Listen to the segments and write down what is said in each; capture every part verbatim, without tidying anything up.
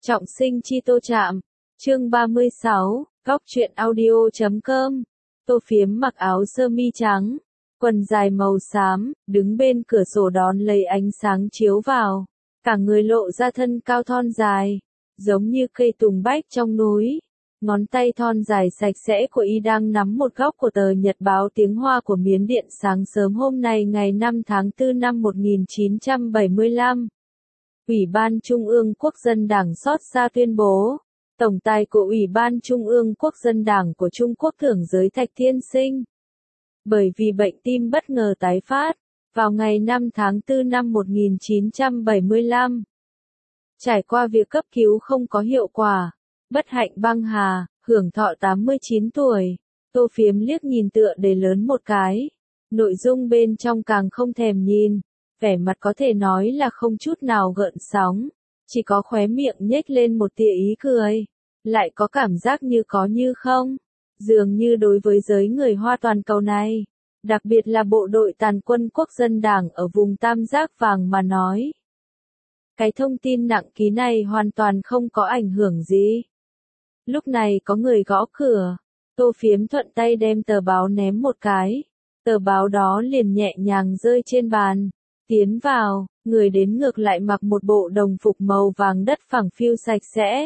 Trọng sinh chi Tô Trạm, chương ba mươi sáu, góc truyện audio chấm com. Tô Phiếm mặc áo sơ mi trắng, quần dài màu xám, đứng bên cửa sổ đón lấy ánh sáng chiếu vào, cả người lộ ra thân cao thon dài, giống như cây tùng bách trong núi. Ngón tay thon dài sạch sẽ của y đang nắm một góc của tờ nhật báo tiếng Hoa của Miến Điện sáng sớm hôm nay ngày năm tháng tư năm một nghìn chín trăm bảy mươi lăm. Ủy ban Trung ương Quốc dân Đảng xót xa tuyên bố, Tổng tài của Ủy ban Trung ương Quốc dân Đảng của Trung Quốc thưởng giới Thạch Thiên Sinh. Bởi vì bệnh tim bất ngờ tái phát, vào ngày năm tháng tư năm một nghìn chín trăm bảy mươi lăm. Trải qua việc cấp cứu không có hiệu quả, bất hạnh băng hà, hưởng thọ tám mươi chín tuổi, Tô Phiếm liếc nhìn tựa đề lớn một cái. Nội dung bên trong càng không thèm nhìn. Vẻ mặt có thể nói là không chút nào gợn sóng, chỉ có khóe miệng nhếch lên một tia ý cười, lại có cảm giác như có như không. Dường như đối với giới người Hoa toàn cầu này, đặc biệt là bộ đội tàn quân Quốc dân Đảng ở vùng Tam Giác Vàng mà nói. Cái thông tin nặng ký này hoàn toàn không có ảnh hưởng gì. Lúc này có người gõ cửa, Tô Phiếm thuận tay đem tờ báo ném một cái, tờ báo đó liền nhẹ nhàng rơi trên bàn. Tiến vào, người đến ngược lại mặc một bộ đồng phục màu vàng đất phẳng phiu sạch sẽ.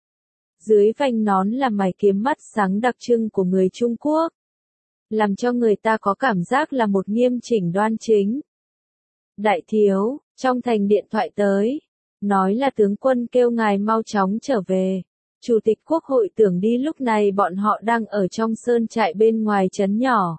Dưới vành nón là mày kiếm mắt sáng đặc trưng của người Trung Quốc, làm cho người ta có cảm giác là một nghiêm chỉnh đoan chính. Đại thiếu, trong thành điện thoại tới, nói là tướng quân kêu ngài mau chóng trở về. Chủ tịch Quốc hội tưởng đi lúc này bọn họ đang ở trong sơn trại bên ngoài trấn nhỏ.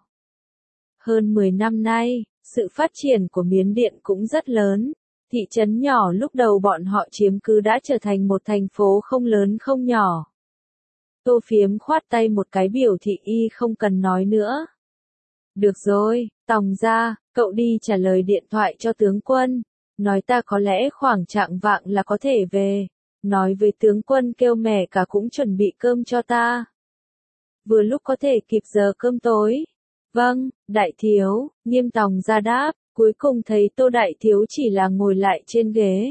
Hơn mười năm nay, sự phát triển của Miến Điện cũng rất lớn. Thị trấn nhỏ lúc đầu bọn họ chiếm cứ đã trở thành một thành phố không lớn không nhỏ. Tô Phiếm khoát tay một cái biểu thị y không cần nói nữa. Được rồi, Tòng ra, cậu đi trả lời điện thoại cho tướng quân. Nói ta có lẽ khoảng trạng vạng là có thể về. Nói với tướng quân kêu mẹ cả cũng chuẩn bị cơm cho ta. Vừa lúc có thể kịp giờ cơm tối. Vâng, đại thiếu, Nghiêm Tòng ra đáp, cuối cùng thấy Tô đại thiếu chỉ là ngồi lại trên ghế.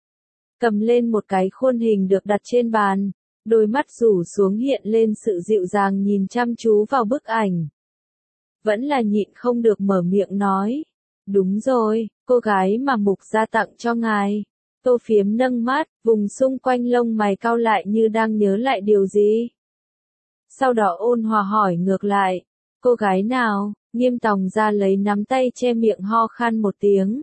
Cầm lên một cái khuôn hình được đặt trên bàn, đôi mắt rủ xuống hiện lên sự dịu dàng nhìn chăm chú vào bức ảnh. Vẫn là nhịn không được mở miệng nói. Đúng rồi, cô gái mà Mục gia tặng cho ngài. Tô Phiếm nâng mắt, vùng xung quanh lông mày cau lại như đang nhớ lại điều gì. Sau đó ôn hòa hỏi ngược lại. Cô gái nào? Nghiêm Tòng ra lấy nắm tay che miệng ho khan một tiếng.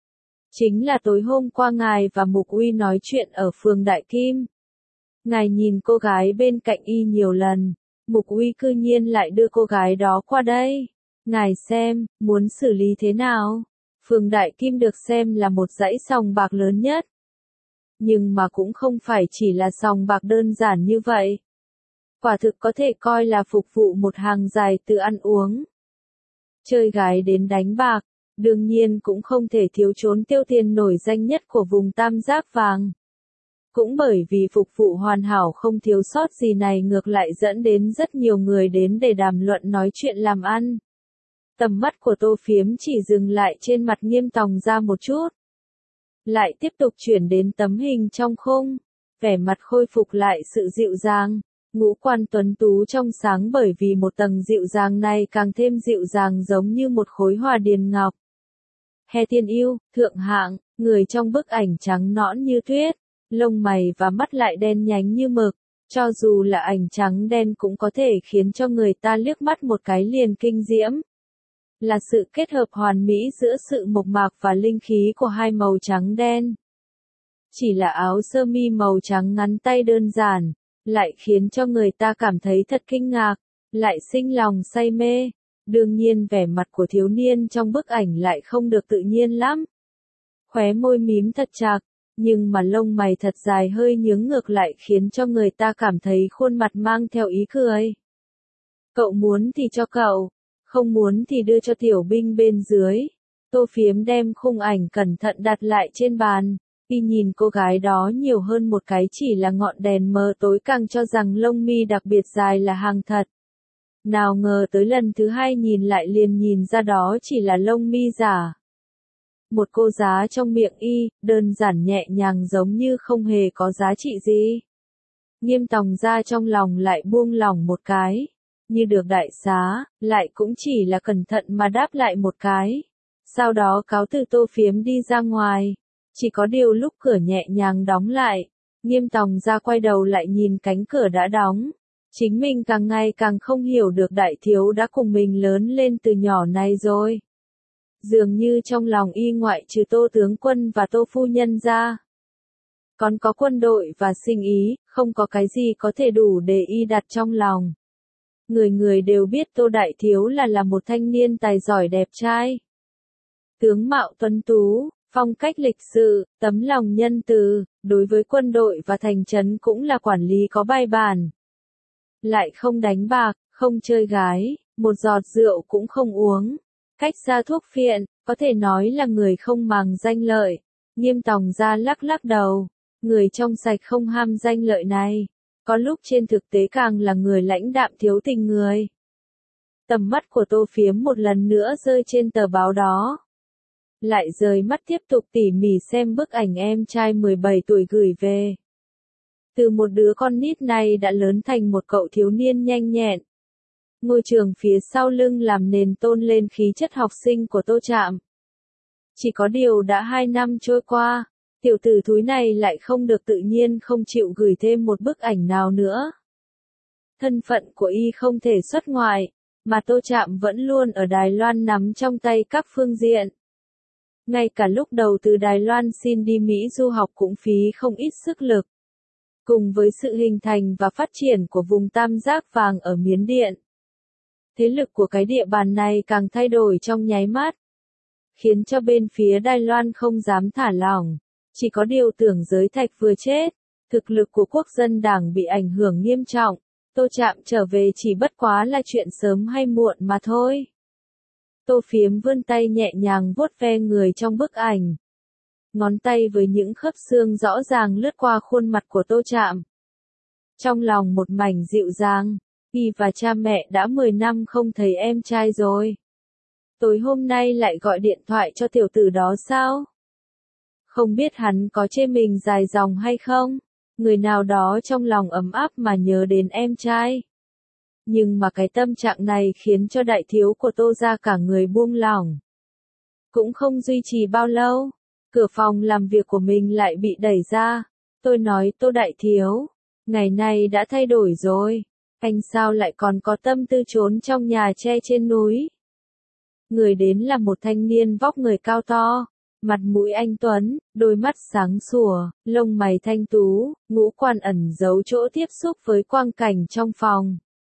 Chính là tối hôm qua ngài và Mục Uy nói chuyện ở phường Đại Kim. Ngài nhìn cô gái bên cạnh y nhiều lần, Mục Uy cư nhiên lại đưa cô gái đó qua đây. Ngài xem, muốn xử lý thế nào? Phường Đại Kim được xem là một dãy sòng bạc lớn nhất. Nhưng mà cũng không phải chỉ là sòng bạc đơn giản như vậy. Quả thực có thể coi là phục vụ một hàng dài từ ăn uống, chơi gái đến đánh bạc, đương nhiên cũng không thể thiếu trốn tiêu tiền nổi danh nhất của vùng Tam Giác Vàng. Cũng bởi vì phục vụ hoàn hảo không thiếu sót gì này ngược lại dẫn đến rất nhiều người đến để đàm luận nói chuyện làm ăn. Tầm mắt của Tô Phiếm chỉ dừng lại trên mặt Nghiêm Tòng ra một chút. Lại tiếp tục chuyển đến tấm hình trong khung, vẻ mặt khôi phục lại sự dịu dàng. Ngũ quan tuấn tú trong sáng bởi vì một tầng dịu dàng này càng thêm dịu dàng giống như một khối hòa điền ngọc. He tiên yêu, thượng hạng, người trong bức ảnh trắng nõn như tuyết, lông mày và mắt lại đen nhánh như mực, cho dù là ảnh trắng đen cũng có thể khiến cho người ta liếc mắt một cái liền kinh diễm. Là sự kết hợp hoàn mỹ giữa sự mộc mạc và linh khí của hai màu trắng đen. Chỉ là áo sơ mi màu trắng ngắn tay đơn giản, lại khiến cho người ta cảm thấy thật kinh ngạc, lại sinh lòng say mê. Đương nhiên vẻ mặt của thiếu niên trong bức ảnh lại không được tự nhiên lắm. Khóe môi mím thật chặt, nhưng mà lông mày thật dài hơi nhướng ngược lại khiến cho người ta cảm thấy khuôn mặt mang theo ý cười. Cậu muốn thì cho cậu, không muốn thì đưa cho tiểu binh bên dưới. Tô Phiếm đem khung ảnh cẩn thận đặt lại trên bàn. Khi nhìn cô gái đó nhiều hơn một cái chỉ là ngọn đèn mờ tối càng cho rằng lông mi đặc biệt dài là hàng thật. Nào ngờ tới lần thứ hai nhìn lại liền nhìn ra đó chỉ là lông mi giả. Một cô giá trong miệng y, đơn giản nhẹ nhàng giống như không hề có giá trị gì. Nghiêm Tòng Gia trong lòng lại buông lỏng một cái, như được đại xá, lại cũng chỉ là cẩn thận mà đáp lại một cái. Sau đó cáo từ Tô Phiếm đi ra ngoài, chỉ có điều lúc cửa nhẹ nhàng đóng lại, Nghiêm Tòng Gia quay đầu lại nhìn cánh cửa đã đóng. Chính mình càng ngày càng không hiểu được đại thiếu đã cùng mình lớn lên từ nhỏ này rồi. Dường như trong lòng y ngoại trừ Tô tướng quân và Tô phu nhân ra, còn có quân đội và sinh ý, không có cái gì có thể đủ để y đặt trong lòng. Người người đều biết Tô đại thiếu là là một thanh niên tài giỏi đẹp trai. Tướng mạo tuấn tú, phong cách lịch sự, tấm lòng nhân từ, đối với quân đội và thành trấn cũng là quản lý có bài bản. Lại không đánh bạc, không chơi gái, một giọt rượu cũng không uống. Cách xa thuốc phiện, có thể nói là người không màng danh lợi. Nghiêm Tòng Gia lắc lắc đầu, người trong sạch không ham danh lợi này, có lúc trên thực tế càng là người lãnh đạm thiếu tình người. Tầm mắt của Tô Phiếm một lần nữa rơi trên tờ báo đó. Lại rời mắt tiếp tục tỉ mỉ xem bức ảnh em trai mười bảy tuổi gửi về. Từ một đứa con nít này đã lớn thành một cậu thiếu niên nhanh nhẹn. Ngôi trường phía sau lưng làm nền tôn lên khí chất học sinh của Tô Trạm. Chỉ có điều đã hai năm trôi qua, tiểu tử thúi này lại không được tự nhiên không chịu gửi thêm một bức ảnh nào nữa. Thân phận của y không thể xuất ngoại, mà Tô Trạm vẫn luôn ở Đài Loan nắm trong tay các phương diện. Ngay cả lúc đầu từ Đài Loan xin đi Mỹ du học cũng phí không ít sức lực. Cùng với sự hình thành và phát triển của vùng tam giác vàng ở Miến Điện, thế lực của cái địa bàn này càng thay đổi trong nháy mắt, khiến cho bên phía Đài Loan không dám thả lỏng. Chỉ có điều Tưởng Giới Thạch vừa chết, thực lực của quốc dân đảng bị ảnh hưởng nghiêm trọng, Tô Trạm trở về chỉ bất quá là chuyện sớm hay muộn mà thôi. Tô Phiếm vươn tay nhẹ nhàng vuốt ve người trong bức ảnh. Ngón tay với những khớp xương rõ ràng lướt qua khuôn mặt của Tô Trạm. Trong lòng một mảnh dịu dàng, y và cha mẹ đã mười năm không thấy em trai rồi. Tối hôm nay lại gọi điện thoại cho tiểu tử đó sao? Không biết hắn có chê mình dài dòng hay không? Người nào đó trong lòng ấm áp mà nhớ đến em trai. Nhưng mà cái tâm trạng này khiến cho đại thiếu của Tô gia cả người buông lỏng. Cũng không duy trì bao lâu, cửa phòng làm việc của mình lại bị đẩy ra. Tôi nói Tô đại thiếu, ngày nay đã thay đổi rồi, anh sao lại còn có tâm tư trốn trong nhà tre trên núi? Người đến là một thanh niên vóc người cao to, mặt mũi anh tuấn, đôi mắt sáng sủa, lông mày thanh tú, ngũ quan ẩn giấu chỗ tiếp xúc với quang cảnh trong phòng.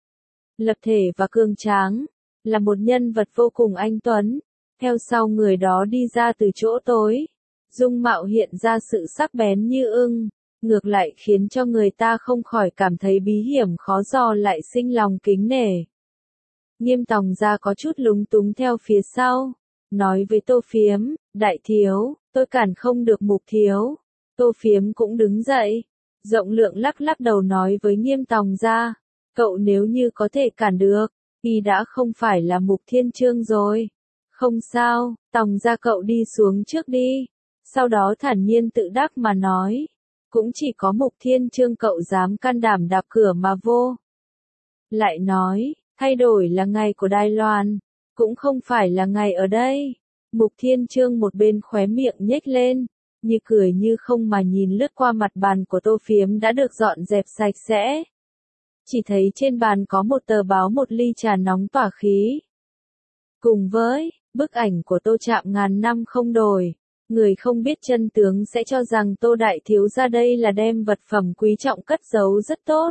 Lập thể và cường tráng, là một nhân vật vô cùng anh tuấn. Theo sau người đó đi ra từ chỗ tối, dung mạo hiện ra sự sắc bén như ưng, ngược lại khiến cho người ta không khỏi cảm thấy bí hiểm khó dò lại sinh lòng kính nể. Nghiêm Tòng Gia có chút lúng túng theo phía sau, nói với Tô Phiếm, đại thiếu, tôi cản không được Mục thiếu. Tô Phiếm cũng đứng dậy, rộng lượng lắc lắc đầu nói với Nghiêm Tòng Gia, cậu nếu như có thể cản được, y đã không phải là Mục Thiên Chương rồi. Không sao, Tòng Gia cậu đi xuống trước đi. Sau đó thản nhiên tự đắc mà nói, cũng chỉ có Mục Thiên Chương cậu dám can đảm đạp cửa mà vô. Lại nói, thay đổi là ngày của Đài Loan, cũng không phải là ngày ở đây. Mục Thiên Chương một bên khóe miệng nhếch lên, như cười như không mà nhìn lướt qua mặt bàn của Tô Phiếm đã được dọn dẹp sạch sẽ. Chỉ thấy trên bàn có một tờ báo, một ly trà nóng tỏa khí. Cùng với bức ảnh của Tô Trạm ngàn năm không đổi, người không biết chân tướng sẽ cho rằng Tô đại thiếu gia đây là đem vật phẩm quý trọng cất giấu rất tốt.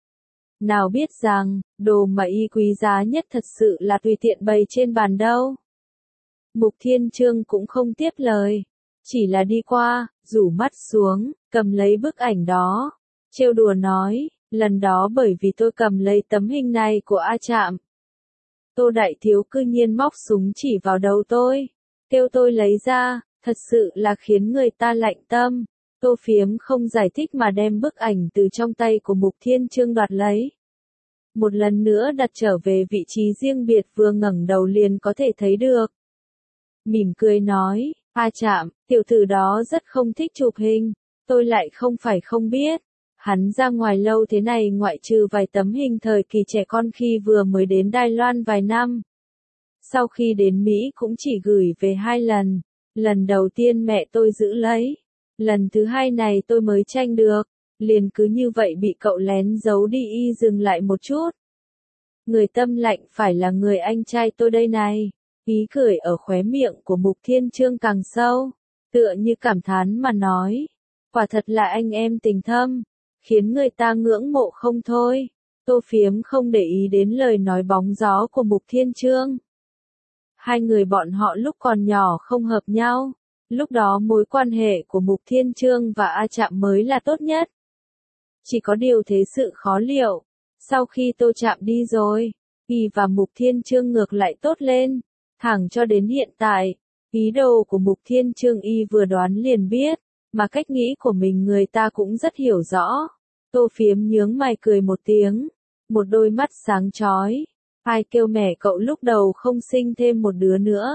Nào biết rằng, đồ mà y quý giá nhất thật sự là tùy tiện bày trên bàn đâu. Mục Thiên Chương cũng không tiếp lời, chỉ là đi qua, rủ mắt xuống, cầm lấy bức ảnh đó, trêu đùa nói, lần đó bởi vì tôi cầm lấy tấm hình này của A Trạm, Tô đại thiếu cư nhiên móc súng chỉ vào đầu tôi, kêu tôi lấy ra, thật sự là khiến người ta lạnh tâm. Tô Phiếm không giải thích mà đem bức ảnh từ trong tay của Mục Thiên Chương đoạt lấy. Một lần nữa đặt trở về vị trí riêng biệt, vừa ngẩng đầu liền có thể thấy được. Mỉm cười nói, A Trạm, tiểu tử đó rất không thích chụp hình, tôi lại không phải không biết. Hắn ra ngoài lâu thế này ngoại trừ vài tấm hình thời kỳ trẻ con khi vừa mới đến Đài Loan vài năm. Sau khi đến Mỹ cũng chỉ gửi về hai lần. Lần đầu tiên mẹ tôi giữ lấy. Lần thứ hai này tôi mới tranh được. Liền cứ như vậy bị cậu lén giấu đi. Y dừng lại một chút. Người tâm lạnh phải là người anh trai tôi đây này. Ý cười ở khóe miệng của Mục Thiên Chương càng sâu. Tựa như cảm thán mà nói. Quả thật là anh em tình thâm. Khiến người ta ngưỡng mộ không thôi. Tô Phiếm không để ý đến lời nói bóng gió của Mục Thiên Chương. Hai người bọn họ lúc còn nhỏ không hợp nhau. Lúc đó mối quan hệ của Mục Thiên Chương và A Trạm mới là tốt nhất. Chỉ có điều thế sự khó liệu. Sau khi Tô Trạm đi rồi, Y và Mục Thiên Chương ngược lại tốt lên. Thẳng cho đến hiện tại, ý đồ của Mục Thiên Chương Y vừa đoán liền biết, mà cách nghĩ của mình người ta cũng rất hiểu rõ. Tô Phiếm nhướng mày cười một tiếng, một đôi mắt sáng chói. Ai kêu mẹ cậu lúc đầu không sinh thêm một đứa nữa.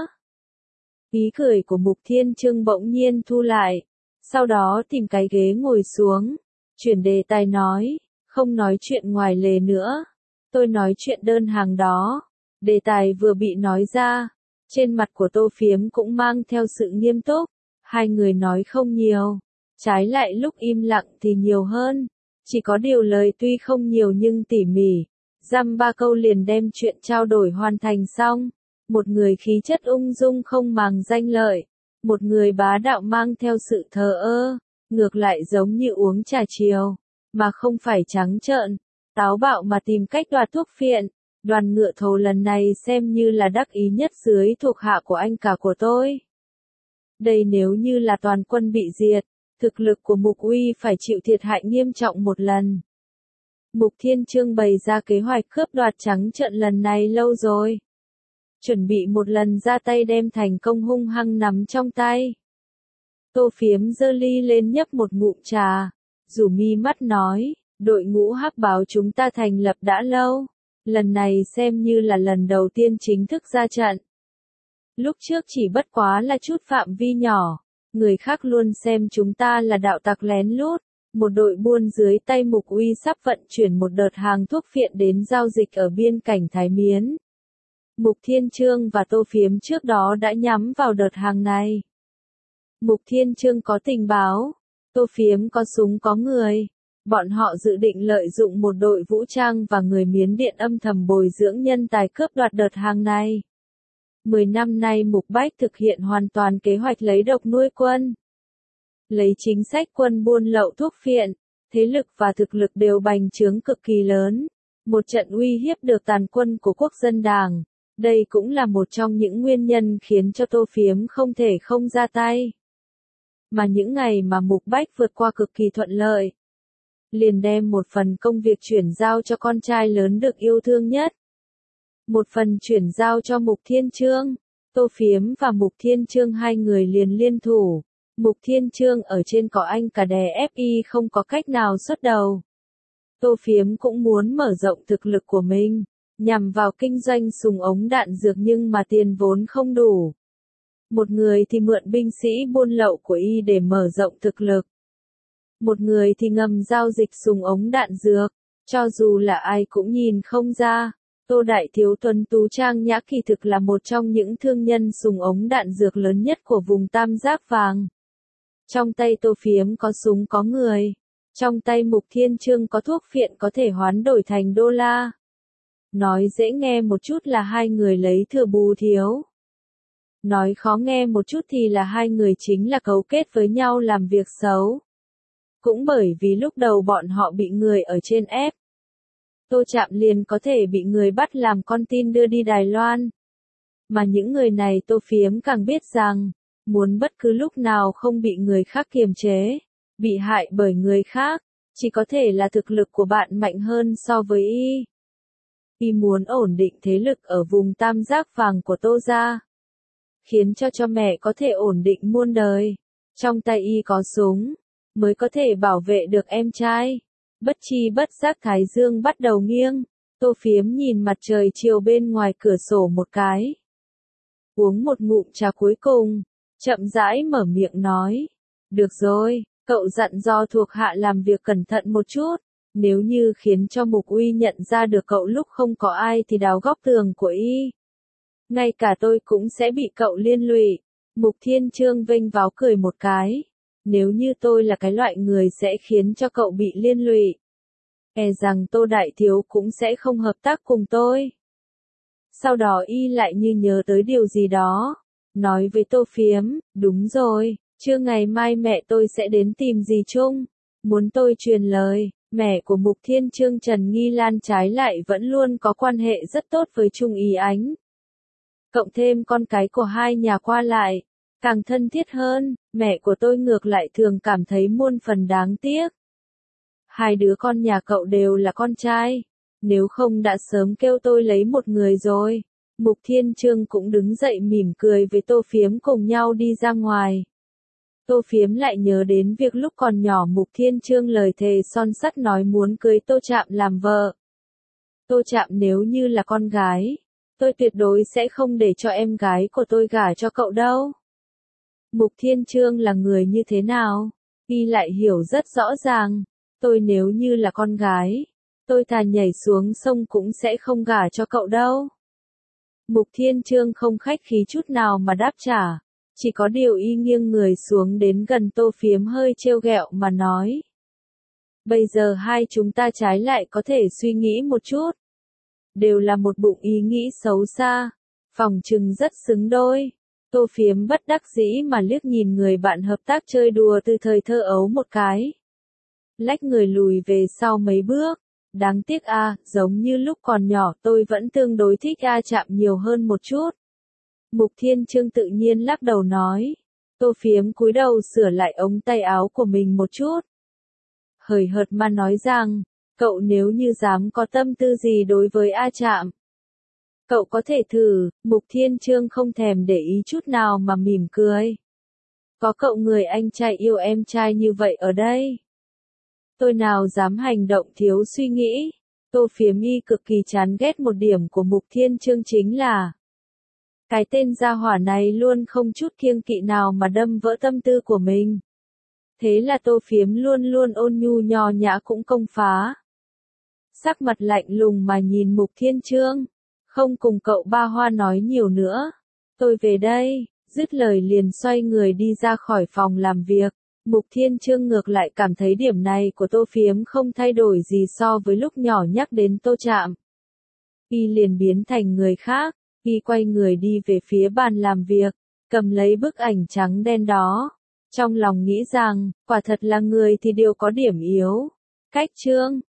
Ý cười của Mục Thiên Chương bỗng nhiên thu lại, sau đó tìm cái ghế ngồi xuống, chuyển đề tài nói, không nói chuyện ngoài lề nữa, tôi nói chuyện đơn hàng đó. Đề tài vừa bị nói ra, trên mặt của Tô Phiếm cũng mang theo sự nghiêm túc, hai người nói không nhiều, trái lại lúc im lặng thì nhiều hơn, chỉ có điều lời tuy không nhiều nhưng tỉ mỉ. Dăm ba câu liền đem chuyện trao đổi hoàn thành xong. Một người khí chất ung dung không màng danh lợi. Một người bá đạo mang theo sự thờ ơ. Ngược lại giống như uống trà chiều. Mà không phải trắng trợn. Táo bạo mà tìm cách đoạt thuốc phiện. Đoàn Ngựa Thầu lần này xem như là đắc ý nhất dưới thuộc hạ của anh cả của tôi. Đây nếu như là toàn quân bị diệt. Thực lực của Mục Uy phải chịu thiệt hại nghiêm trọng một lần. Mục Thiên Chương bày ra kế hoạch cướp đoạt trắng trợn lần này lâu rồi. Chuẩn bị một lần ra tay đem thành công hung hăng nắm trong tay. Tô Phiếm giơ ly lên nhấp một ngụm trà, rủ mi mắt nói, đội ngũ hắc báo chúng ta thành lập đã lâu. Lần này xem như là lần đầu tiên chính thức ra trận. Lúc trước chỉ bất quá là chút phạm vi nhỏ, người khác luôn xem chúng ta là đạo tặc lén lút. Một đội buôn dưới tay Mục Uy sắp vận chuyển một đợt hàng thuốc phiện đến giao dịch ở biên cảnh Thái Miến. Mục Thiên Chương và Tô Phiếm trước đó đã nhắm vào đợt hàng này. Mục Thiên Chương có tình báo, Tô Phiếm có súng có người. Bọn họ dự định lợi dụng một đội vũ trang và người Miến Điện âm thầm bồi dưỡng nhân tài cướp đoạt đợt hàng này. Mười năm nay Mục Bách thực hiện hoàn toàn kế hoạch lấy độc nuôi quân. Lấy chính sách quân buôn lậu thuốc phiện, thế lực và thực lực đều bành trướng cực kỳ lớn. Một trận uy hiếp được tàn quân của Quốc dân Đảng. Đây cũng là một trong những nguyên nhân khiến cho Tô Phiếm không thể không ra tay. Mà những ngày mà Mục Bách vượt qua cực kỳ thuận lợi. Liền đem một phần công việc chuyển giao cho con trai lớn được yêu thương nhất. Một phần chuyển giao cho Mục Thiên Chương. Tô Phiếm và Mục Thiên Chương hai người liền liên thủ. Mục Thiên Chương ở trên cỏ anh cả đè ép Y không có cách nào xuất đầu. Tô Phiếm cũng muốn mở rộng thực lực của mình, nhằm vào kinh doanh súng ống đạn dược nhưng mà tiền vốn không đủ. Một người thì mượn binh sĩ buôn lậu của Y để mở rộng thực lực. Một người thì ngầm giao dịch súng ống đạn dược, cho dù là ai cũng nhìn không ra. Tô Đại Thiếu tuấn tú trang nhã kỳ thực là một trong những thương nhân súng ống đạn dược lớn nhất của vùng Tam Giác Vàng. Trong tay Tô Phiếm có súng có người. Trong tay Mục Thiên Chương có thuốc phiện có thể hoán đổi thành đô la. Nói dễ nghe một chút là hai người lấy thừa bù thiếu. Nói khó nghe một chút thì là hai người chính là cấu kết với nhau làm việc xấu. Cũng bởi vì lúc đầu bọn họ bị người ở trên ép. Tô Trạm liền có thể bị người bắt làm con tin đưa đi Đài Loan. Mà những người này Tô Phiếm càng biết rằng, muốn bất cứ lúc nào không bị người khác kiềm chế, bị hại bởi người khác, chỉ có thể là thực lực của bạn mạnh hơn so với Y. Y muốn ổn định thế lực ở vùng Tam Giác Vàng của Tô gia, khiến cho cho mẹ có thể ổn định muôn đời. Trong tay Y có súng, mới có thể bảo vệ được em trai. Bất chi bất giác thái dương bắt đầu nghiêng, Tô Phiếm nhìn mặt trời chiều bên ngoài cửa sổ một cái. Uống một ngụm trà cuối cùng, chậm rãi mở miệng nói. Được rồi, cậu dặn dò thuộc hạ làm việc cẩn thận một chút. Nếu như khiến cho Mục Uy nhận ra được cậu lúc không có ai thì đào góc tường của y. Ngay cả tôi cũng sẽ bị cậu liên lụy. Mục Thiên Trương vênh váo cười một cái. Nếu như tôi là cái loại người sẽ khiến cho cậu bị liên lụy, e rằng Tô Đại Thiếu cũng sẽ không hợp tác cùng tôi. Sau đó y lại như nhớ tới điều gì đó. Nói với Tô Phiếm, đúng rồi, trưa ngày mai mẹ tôi sẽ đến tìm dì Trung. Muốn tôi truyền lời, mẹ của Mục Thiên Trương Trần Nghi Lan trái lại vẫn luôn có quan hệ rất tốt với Trung Ý Ánh. Cộng thêm con cái của hai nhà qua lại, càng thân thiết hơn, mẹ của tôi ngược lại thường cảm thấy muôn phần đáng tiếc. Hai đứa con nhà cậu đều là con trai, nếu không đã sớm kêu tôi lấy một người rồi. Mục Thiên Trương cũng đứng dậy mỉm cười với Tô Phiếm cùng nhau đi ra ngoài. Tô Phiếm lại nhớ đến việc lúc còn nhỏ Mục Thiên Trương lời thề son sắt nói muốn cưới Tô Trạm làm vợ. Tô Trạm nếu như là con gái, tôi tuyệt đối sẽ không để cho em gái của tôi gả cho cậu đâu. Mục Thiên Trương là người như thế nào? Y lại hiểu rất rõ ràng. Tôi nếu như là con gái, tôi thà nhảy xuống sông cũng sẽ không gả cho cậu đâu. Mục Thiên Trương không khách khí chút nào mà đáp trả. Chỉ có điều y nghiêng người xuống đến gần Tô Phiếm hơi trêu ghẹo mà nói. Bây giờ hai chúng ta trái lại có thể suy nghĩ một chút. Đều là một bụng ý nghĩ xấu xa. Phòng trừng rất xứng đôi. Tô Phiếm bất đắc dĩ mà liếc nhìn người bạn hợp tác chơi đùa từ thời thơ ấu một cái. Lách người lùi về sau mấy bước. Đáng tiếc a, giống như lúc còn nhỏ tôi vẫn tương đối thích A Trạm nhiều hơn một chút. Mục Thiên Trương tự nhiên lắc đầu nói. Tô Phiếm cúi đầu sửa lại ống tay áo của mình một chút. Hời hợt mà nói rằng, cậu nếu như dám có tâm tư gì đối với A Trạm, cậu có thể thử. Mục Thiên Trương không thèm để ý chút nào mà mỉm cười. Có cậu người anh trai yêu em trai như vậy ở đây, tôi nào dám hành động thiếu suy nghĩ. Tô Phiếm y cực kỳ chán ghét một điểm của Mục Thiên Trương chính là cái tên gia hỏa này luôn không chút kiêng kỵ nào mà đâm vỡ tâm tư của mình. Thế là Tô Phiếm luôn luôn ôn nhu nho nhã cũng công phá. Sắc mặt lạnh lùng mà nhìn Mục Thiên Trương. Không cùng cậu ba hoa nói nhiều nữa. Tôi về đây, dứt lời liền xoay người đi ra khỏi phòng làm việc. Mục Thiên Trương ngược lại cảm thấy điểm này của Tô Phiếm không thay đổi gì so với lúc nhỏ nhắc đến Tô Trạm. Y liền biến thành người khác, y quay người đi về phía bàn làm việc, cầm lấy bức ảnh trắng đen đó. Trong lòng nghĩ rằng, quả thật là người thì đều có điểm yếu. Cách chương